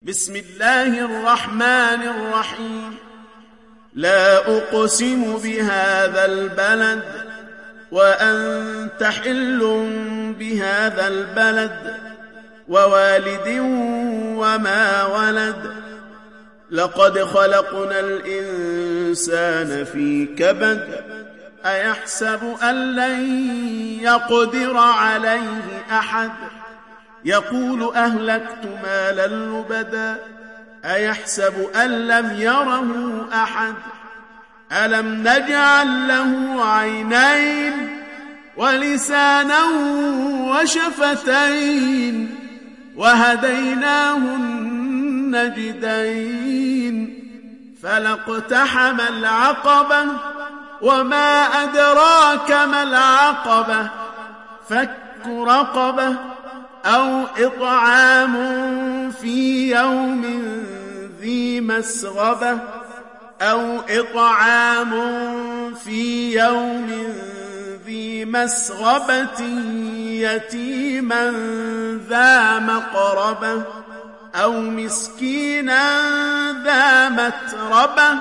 بسم الله الرحمن الرحيم. لا أقسم بهذا البلد وأنت حل بهذا البلد ووالد وما ولد. لقد خلقنا الإنسان في كبد. أيحسب أن لن يقدر عليه أحد. يقول أهلكت مالا لبدا. أيحسب أن لم يره أحد. ألم نجعل له عينين ولسانا وشفتين وهديناه النجدين. فلاقتحم العقبة وما أدراك ما العقبة. فك رقبة أو إطعام في يوم ذي مسغبة يتيما ذا مقربة أو مسكينا ذا متربة.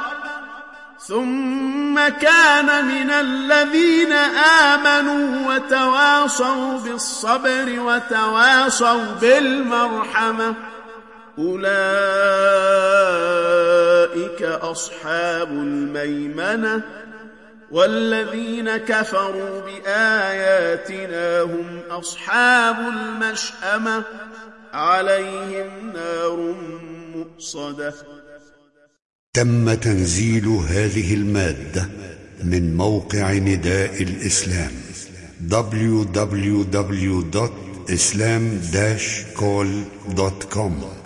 ثم كان من الذين آمنوا وتواصوا بالصبر وتواصوا بالمرحمة. أولئك أصحاب الميمنة. والذين كفروا بآياتنا هم أصحاب المشأمة. عليهم نار مؤصدة. تم تنزيل هذه المادة من موقع نداء الإسلام www.islam-call.com